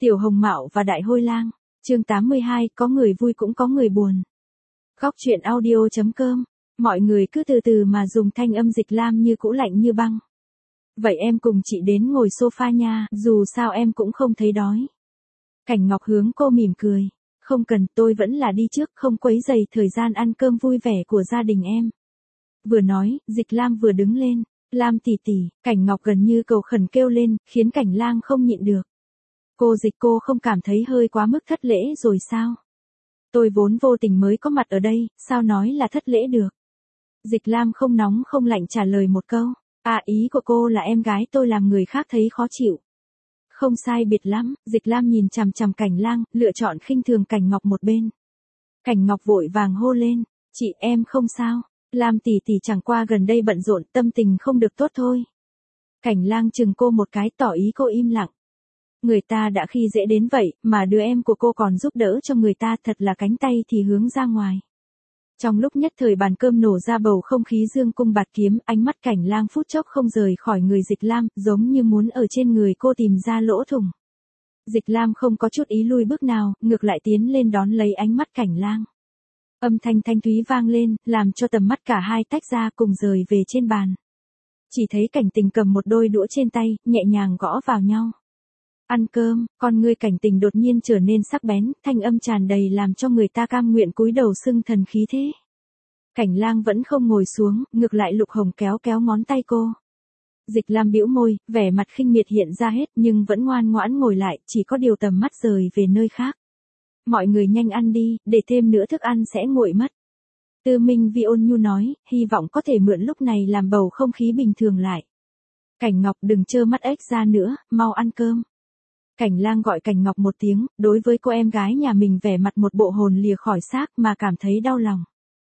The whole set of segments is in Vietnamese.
Tiểu Hồng Mạo và Đại Hôi Lang, chương 82, có người vui cũng có người buồn. Góc truyện audio.com, mọi người cứ từ từ mà dùng thanh âm Dịch Lam như cũ lạnh như băng. Vậy em cùng chị đến ngồi sofa nha, dù sao em cũng không thấy đói. Cảnh Ngọc hướng cô mỉm cười, không cần, tôi vẫn là đi trước, không quấy rầy thời gian ăn cơm vui vẻ của gia đình em. Vừa nói, Dịch Lam vừa đứng lên, Lam tỷ tỷ, Cảnh Ngọc gần như cầu khẩn kêu lên, khiến Cảnh Lang không nhịn được. Cô không cảm thấy hơi quá mức thất lễ rồi sao? Tôi vốn vô tình mới có mặt ở đây, sao nói là thất lễ được? Dịch Lam không nóng không lạnh trả lời một câu. Ý của cô là em gái tôi làm người khác thấy khó chịu. Không sai biệt lắm, Dịch Lam nhìn chằm chằm Cảnh Lang, lựa chọn khinh thường Cảnh Ngọc một bên. Cảnh Ngọc vội vàng hô lên, chị em không sao, Lam tỷ tỷ chẳng qua gần đây bận rộn, tâm tình không được tốt thôi. Cảnh Lang chừng cô một cái tỏ ý cô im lặng. Người ta đã khi dễ đến vậy, mà đứa em của cô còn giúp đỡ cho người ta, thật là cánh tay thì hướng ra ngoài. Trong lúc nhất thời bàn cơm nổ ra bầu không khí dương cung bạt kiếm, ánh mắt Cảnh Lang phút chốc không rời khỏi người Dịch Lam, giống như muốn ở trên người cô tìm ra lỗ thủng. Dịch Lam không có chút ý lui bước nào, ngược lại tiến lên đón lấy ánh mắt Cảnh Lang. Âm thanh thanh thúy vang lên, làm cho tầm mắt cả hai tách ra cùng rời về trên bàn. Chỉ thấy Cảnh Tình cầm một đôi đũa trên tay, nhẹ nhàng gõ vào nhau. Ăn cơm, con ngươi Cảnh Tình đột nhiên trở nên sắc bén, thanh âm tràn đầy làm cho người ta cam nguyện cúi đầu xưng thần khí thế. Cảnh Lang vẫn không ngồi xuống, ngược lại Lục Hồng kéo kéo ngón tay cô. Dịch Lam bĩu môi, vẻ mặt khinh miệt hiện ra hết nhưng vẫn ngoan ngoãn ngồi lại, chỉ có điều tầm mắt rời về nơi khác. Mọi người nhanh ăn đi, để thêm nữa thức ăn sẽ nguội mất. Tư Minh Vi ôn nhu nói, hy vọng có thể mượn lúc này làm bầu không khí bình thường lại. Cảnh Ngọc đừng trơ mắt ếch ra nữa, mau ăn cơm. Cảnh Lang gọi Cảnh Ngọc một tiếng, đối với cô em gái nhà mình vẻ mặt một bộ hồn lìa khỏi xác mà cảm thấy đau lòng.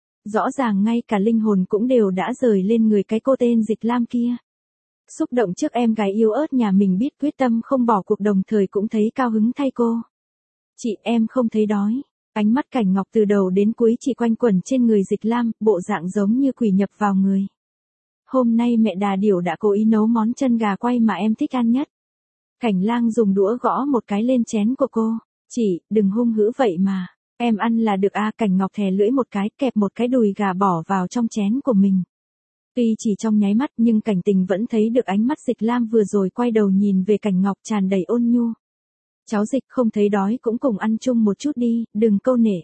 Rõ ràng ngay cả linh hồn cũng đều đã rời lên người cái cô tên Dịch Lam kia. Xúc động trước em gái yêu ớt nhà mình biết quyết tâm không bỏ cuộc, đồng thời cũng thấy cao hứng thay cô. Chị em không thấy đói. Ánh mắt Cảnh Ngọc từ đầu đến cuối chỉ quanh quẩn trên người Dịch Lam, bộ dạng giống như quỷ nhập vào người. Hôm nay mẹ Đà Điểu đã cố ý nấu món chân gà quay mà em thích ăn nhất. Cảnh Lang dùng đũa gõ một cái lên chén của cô. Chị, đừng hung hữ vậy mà. Em ăn là được à? Cảnh Ngọc thè lưỡi một cái, kẹp một cái đùi gà bỏ vào trong chén của mình. Tuy chỉ trong nháy mắt nhưng Cảnh Tình vẫn thấy được ánh mắt Dịch Lam vừa rồi quay đầu nhìn về Cảnh Ngọc tràn đầy ôn nhu. Cháu Dịch không thấy đói cũng cùng ăn chung một chút đi, đừng câu nể.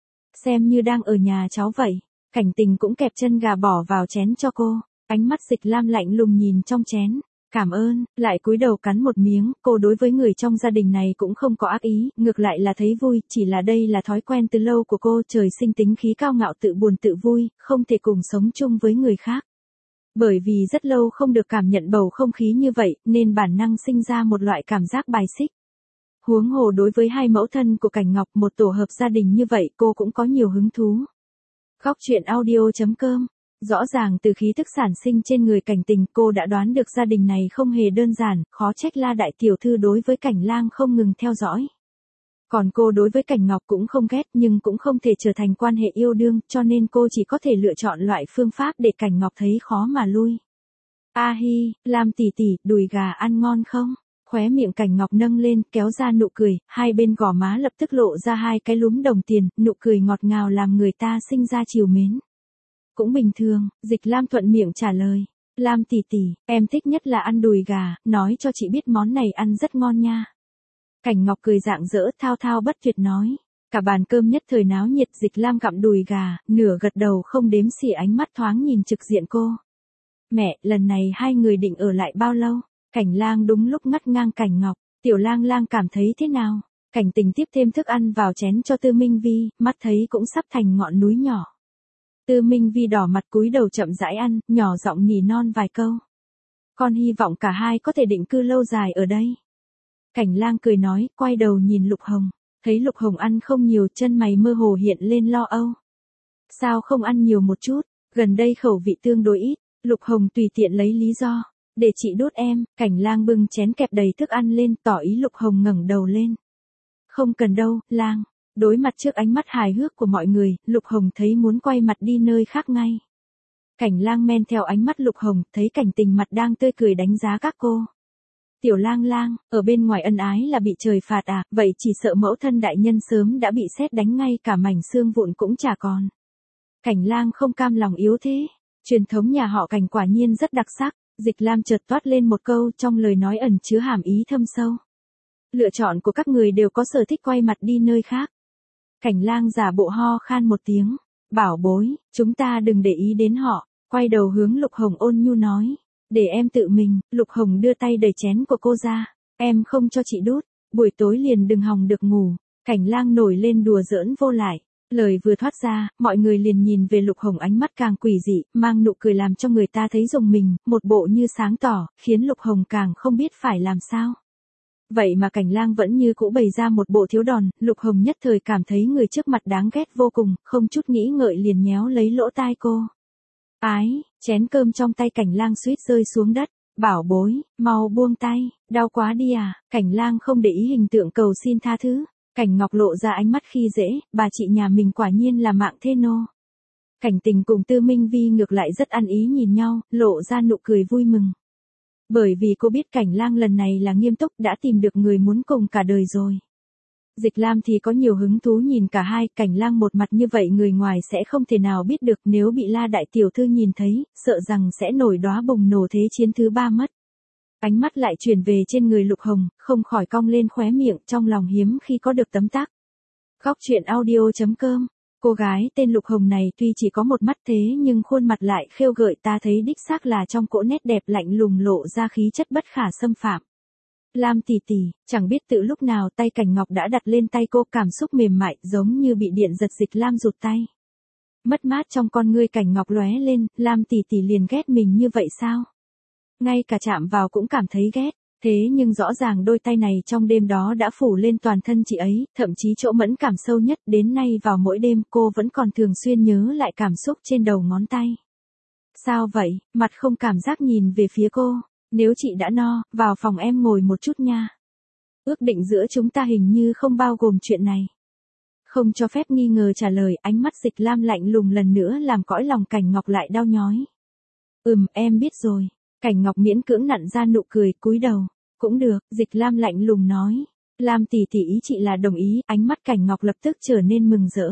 Xem như đang ở nhà cháu vậy. Cảnh Tình cũng kẹp chân gà bỏ vào chén cho cô. Ánh mắt Dịch Lam lạnh lùng nhìn trong chén. Cảm ơn, lại cúi đầu cắn một miếng, cô đối với người trong gia đình này cũng không có ác ý, ngược lại là thấy vui, chỉ là đây là thói quen từ lâu của cô, trời sinh tính khí cao ngạo tự buồn tự vui, không thể cùng sống chung với người khác. Bởi vì rất lâu không được cảm nhận bầu không khí như vậy, nên bản năng sinh ra một loại cảm giác bài xích. Huống hồ đối với hai mẫu thân của Cảnh Ngọc, một tổ hợp gia đình như vậy, cô cũng có nhiều hứng thú. Góc truyện audio.com. Rõ ràng từ khí tức sản sinh trên người Cảnh Tình, cô đã đoán được gia đình này không hề đơn giản, khó trách La đại tiểu thư đối với Cảnh Lang không ngừng theo dõi. Còn cô đối với Cảnh Ngọc cũng không ghét nhưng cũng không thể trở thành quan hệ yêu đương, cho nên cô chỉ có thể lựa chọn loại phương pháp để Cảnh Ngọc thấy khó mà lui. Hi, Lam tỷ tỷ, đùi gà ăn ngon không? Khóe miệng Cảnh Ngọc nâng lên, kéo ra nụ cười, hai bên gò má lập tức lộ ra hai cái lúm đồng tiền, nụ cười ngọt ngào làm người ta sinh ra trìu mến. Cũng bình thường, Dịch Lam thuận miệng trả lời. Lam tỷ tỷ, em thích nhất là ăn đùi gà, nói cho chị biết món này ăn rất ngon nha. Cảnh Ngọc cười rạng rỡ thao thao bất tuyệt nói. Cả bàn cơm nhất thời náo nhiệt, Dịch Lam gặm đùi gà, nửa gật đầu không đếm xỉa, ánh mắt thoáng nhìn trực diện cô. Mẹ, lần này hai người định ở lại bao lâu? Cảnh Lang đúng lúc ngắt ngang Cảnh Ngọc. Tiểu Lang Lang cảm thấy thế nào? Cảnh Tình tiếp thêm thức ăn vào chén cho Tư Minh Vi, mắt thấy cũng sắp thành ngọn núi nhỏ. Tư Minh Vi đỏ mặt cúi đầu chậm rãi ăn, nhỏ giọng nỉ non vài câu. Con hy vọng cả hai có thể định cư lâu dài ở đây. Cảnh Lang cười nói, quay đầu nhìn Lục Hồng. Thấy Lục Hồng ăn không nhiều, chân mày mơ hồ hiện lên lo âu. Sao không ăn nhiều một chút, gần đây khẩu vị tương đối ít. Lục Hồng tùy tiện lấy lý do. Để chị đút em. Cảnh Lang bưng chén kẹp đầy thức ăn lên, tỏ ý Lục Hồng ngẩng đầu lên. Không cần đâu, Lang. Đối mặt trước ánh mắt hài hước của mọi người, Lục Hồng thấy muốn quay mặt đi nơi khác ngay. Cảnh Lang men theo ánh mắt Lục Hồng, thấy Cảnh Tình mặt đang tươi cười đánh giá các cô. Tiểu lang lang, ở bên ngoài ân ái là bị trời phạt à, vậy chỉ sợ mẫu thân đại nhân sớm đã bị sét đánh ngay cả mảnh xương vụn cũng chả còn. Cảnh lang không cam lòng yếu thế. Truyền thống nhà họ Cảnh quả nhiên rất đặc sắc. Dịch Lam chợt toát lên một câu trong lời nói ẩn chứa hàm ý thâm sâu. Lựa chọn của các người đều có sở thích quay mặt đi nơi khác. Cảnh lang giả bộ ho khan một tiếng. Bảo bối, chúng ta đừng để ý đến họ. Quay đầu hướng Lục Hồng ôn nhu nói. Để em tự mình. Lục Hồng đưa tay đẩy chén của cô ra. Em không cho chị đút. Buổi tối liền đừng hòng được ngủ. Cảnh lang nổi lên đùa giỡn vô lại. Lời vừa thoát ra, mọi người liền nhìn về Lục Hồng ánh mắt càng quỷ dị, mang nụ cười làm cho người ta thấy rùng mình, một bộ như sáng tỏ, khiến Lục Hồng càng không biết phải làm sao. Vậy mà Cảnh lang vẫn như cũ bày ra một bộ thiếu đòn, Lục Hồng nhất thời cảm thấy người trước mặt đáng ghét vô cùng, không chút nghĩ ngợi liền nhéo lấy lỗ tai cô. Ái, chén cơm trong tay Cảnh lang suýt rơi xuống đất. Bảo bối, mau buông tay, đau quá đi à. Cảnh lang không để ý hình tượng cầu xin tha thứ. Cảnh Ngọc lộ ra ánh mắt khi dễ, bà chị nhà mình quả nhiên là mạng thế nô. Cảnh Tình cùng Tư Minh Vi ngược lại rất ăn ý nhìn nhau, lộ ra nụ cười vui mừng. Bởi vì cô biết Cảnh lang lần này là nghiêm túc, đã tìm được người muốn cùng cả đời rồi. Dịch Lam thì có nhiều hứng thú nhìn cả hai, Cảnh lang một mặt như vậy người ngoài sẽ không thể nào biết được, nếu bị La đại tiểu thư nhìn thấy, sợ rằng sẽ nổi đóa bùng nổ thế chiến thứ 3 mất. Ánh mắt lại chuyển về trên người Lục Hồng, không khỏi cong lên khóe miệng, trong lòng hiếm khi có được tấm tắc. Góc truyện audio.com. Cô gái tên Lục Hồng này tuy chỉ có một mắt thế nhưng khuôn mặt lại khêu gợi, ta thấy đích xác là trong cỗ nét đẹp lạnh lùng lộ ra khí chất bất khả xâm phạm. Lam tỷ tỷ, chẳng biết từ lúc nào tay Cảnh Ngọc đã đặt lên tay cô, cảm xúc mềm mại giống như bị điện giật, Dịch Lam rụt tay. Mất mát trong con ngươi Cảnh Ngọc lóe lên, Lam tỷ tỷ liền ghét mình như vậy sao? Ngay cả chạm vào cũng cảm thấy ghét, thế nhưng rõ ràng đôi tay này trong đêm đó đã phủ lên toàn thân chị ấy, thậm chí chỗ mẫn cảm sâu nhất, đến nay vào mỗi đêm cô vẫn còn thường xuyên nhớ lại cảm xúc trên đầu ngón tay. Sao vậy? Mặt không cảm giác nhìn về phía cô. Nếu chị đã no, vào phòng em ngồi một chút nha. Ước định giữa chúng ta hình như không bao gồm chuyện này. Không cho phép nghi ngờ trả lời, ánh mắt Dịch Lam lạnh lùng lần nữa làm cõi lòng Cảnh Ngọc lại đau nhói. Em biết rồi. Cảnh Ngọc miễn cưỡng nặn ra nụ cười, cúi đầu. Cũng được, Dịch Lam lạnh lùng nói. Lam tỷ tỷ ý chị là đồng ý, ánh mắt Cảnh Ngọc lập tức trở nên mừng rỡ.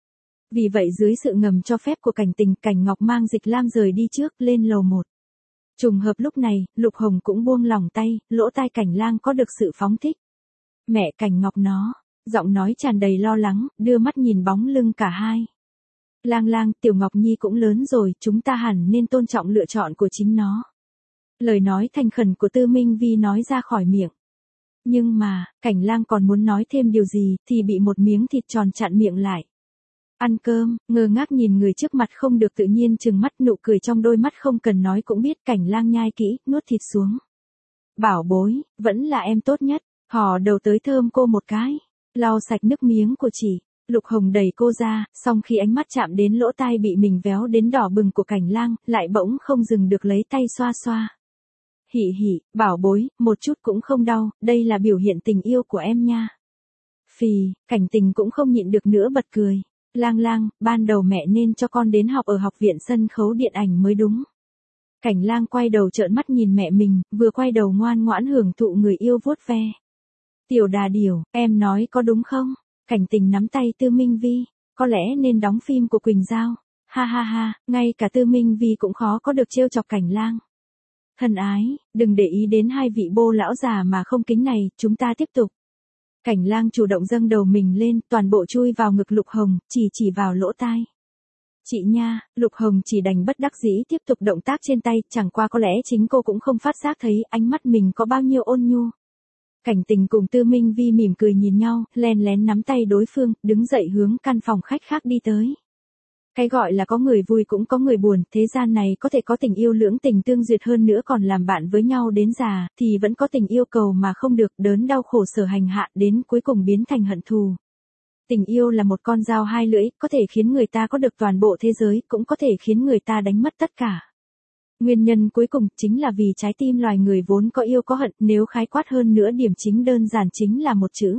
Vì vậy dưới sự ngầm cho phép của Cảnh Tình, Cảnh Ngọc mang Dịch Lam rời đi trước, lên lầu 1. Trùng hợp lúc này, Lục Hồng cũng buông lỏng tay, lỗ tai Cảnh lang có được sự phóng thích. Mẹ Cảnh Ngọc nó, giọng nói tràn đầy lo lắng, đưa mắt nhìn bóng lưng cả hai. Lang lang, Tiểu Ngọc Nhi cũng lớn rồi, chúng ta hẳn nên tôn trọng lựa chọn của chính nó. Lời nói thành khẩn của Tư Minh Vi nói ra khỏi miệng. Nhưng mà, Cảnh lang còn muốn nói thêm điều gì, thì bị một miếng thịt tròn chặn miệng lại. Ăn cơm, ngơ ngác nhìn người trước mặt không được tự nhiên trừng mắt, nụ cười trong đôi mắt không cần nói cũng biết. Cảnh lang nhai kỹ, nuốt thịt xuống. Bảo bối, vẫn là em tốt nhất, hò đầu tới thơm cô một cái, lau sạch nước miếng của chị. Lục Hồng đẩy cô ra, song khi ánh mắt chạm đến lỗ tai bị mình véo đến đỏ bừng của Cảnh lang, lại bỗng không dừng được lấy tay xoa xoa. Hỉ hỉ, bảo bối, một chút cũng không đau, đây là biểu hiện tình yêu của em nha. Phì, Cảnh Tình cũng không nhịn được nữa bật cười. Lang lang, ban đầu mẹ nên cho con đến học ở học viện sân khấu điện ảnh mới đúng. Cảnh lang quay đầu trợn mắt nhìn mẹ mình, vừa quay đầu ngoan ngoãn hưởng thụ người yêu vuốt ve. Tiểu đà điểu, em nói có đúng không? Cảnh Tình nắm tay Tư Minh Vi, có lẽ nên đóng phim của Quỳnh Giao. Ha ha ha, ngay cả Tư Minh Vi cũng khó có được trêu chọc Cảnh lang. Thân ái, đừng để ý đến hai vị bô lão già mà không kính này, chúng ta tiếp tục. Cảnh lang chủ động dâng đầu mình lên, toàn bộ chui vào ngực Lục Hồng, chỉ vào lỗ tai. Chị nha, Lục Hồng chỉ đành bất đắc dĩ tiếp tục động tác trên tay, chẳng qua có lẽ chính cô cũng không phát giác thấy ánh mắt mình có bao nhiêu ôn nhu. Cảnh Tình cùng Tư Minh Vi mỉm cười nhìn nhau, len lén nắm tay đối phương, đứng dậy hướng căn phòng khách khác đi tới. Cái gọi là có người vui cũng có người buồn, thế gian này có thể có tình yêu lưỡng tình tương duyệt, hơn nữa còn làm bạn với nhau đến già, thì vẫn có tình yêu cầu mà không được, đớn đau khổ sở hành hạ, đến cuối cùng biến thành hận thù. Tình yêu là một con dao hai lưỡi, có thể khiến người ta có được toàn bộ thế giới, cũng có thể khiến người ta đánh mất tất cả. Nguyên nhân cuối cùng chính là vì trái tim loài người vốn có yêu có hận, nếu khái quát hơn nữa điểm chính đơn giản chính là một chữ.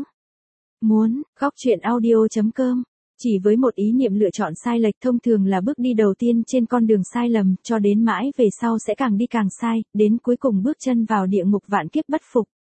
Muốn. Góc truyện audio.com. Chỉ với một ý niệm lựa chọn sai lệch thông thường là bước đi đầu tiên trên con đường sai lầm, cho đến mãi về sau sẽ càng đi càng sai, đến cuối cùng bước chân vào địa ngục vạn kiếp bất phục.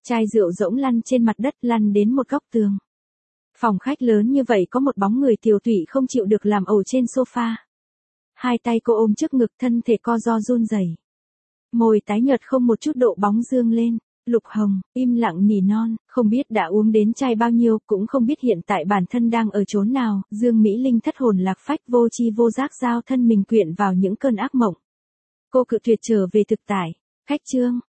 Chai rượu rỗng lăn trên mặt đất, lăn đến một góc tường. Phòng khách lớn như vậy có một bóng người tiều tụy không chịu được làm ẩu trên sofa. Hai tay cô ôm trước ngực, thân thể co ro run rẩy. Môi tái nhợt không một chút độ bóng dương lên. Lục Hồng, im lặng nỉ non, không biết đã uống đến chai bao nhiêu, cũng không biết hiện tại bản thân đang ở chốn nào. Dương Mỹ Linh thất hồn lạc phách, vô tri vô giác giao thân mình quyện vào những cơn ác mộng. Cô cự tuyệt trở về thực tại. Khách Trương,